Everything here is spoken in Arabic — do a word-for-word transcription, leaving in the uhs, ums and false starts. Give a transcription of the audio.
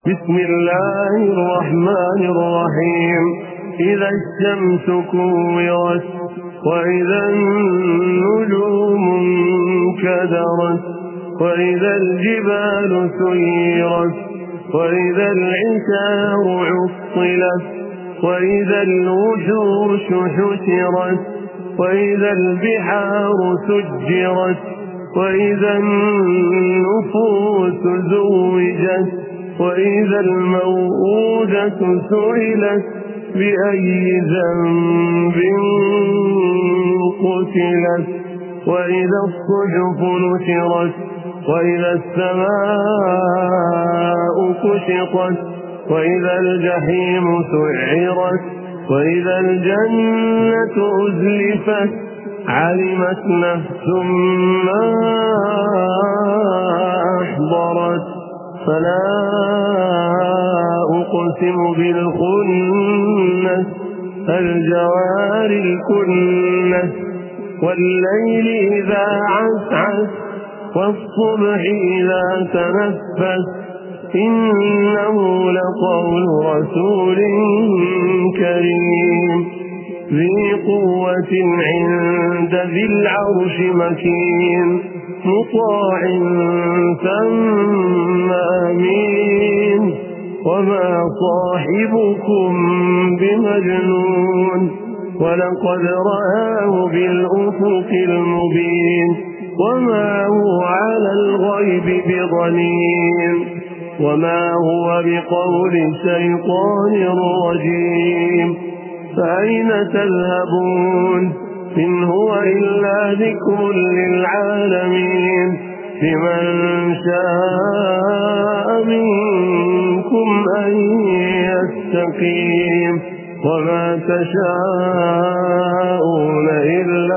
بسم الله الرحمن الرحيم. إذا الشمس كورت وإذا النجوم انكدرت وإذا الجبال سيرت وإذا العشار عطلت وإذا الوحوش حشرت وإذا البحار سجرت وإذا النفوس زوجت وإذا الموءودة سئلت بأي ذنب قتلت وإذا الصحف نشرت وإذا السماء كشطت وإذا الجحيم سعرت وإذا الجنة أزلفت علمت نفس ما أحضرت فلا أقسم بالخنس الجوار الكنس والليل إذا عسعس والصبح إذا تنفس إنه لقول رسول كريم ذي قوة عند ذي العرش مكين مطاع ثم أمين وما صاحبكم بمجنون ولقد رآه بالأفق المبين وما هو على الغيب بضنين وما هو بقول شيطان رجيم فأين تذهبون إن هو إلا ذكر للعالمين لمن شاء منكم أن يستقيم وما تشاءون إلا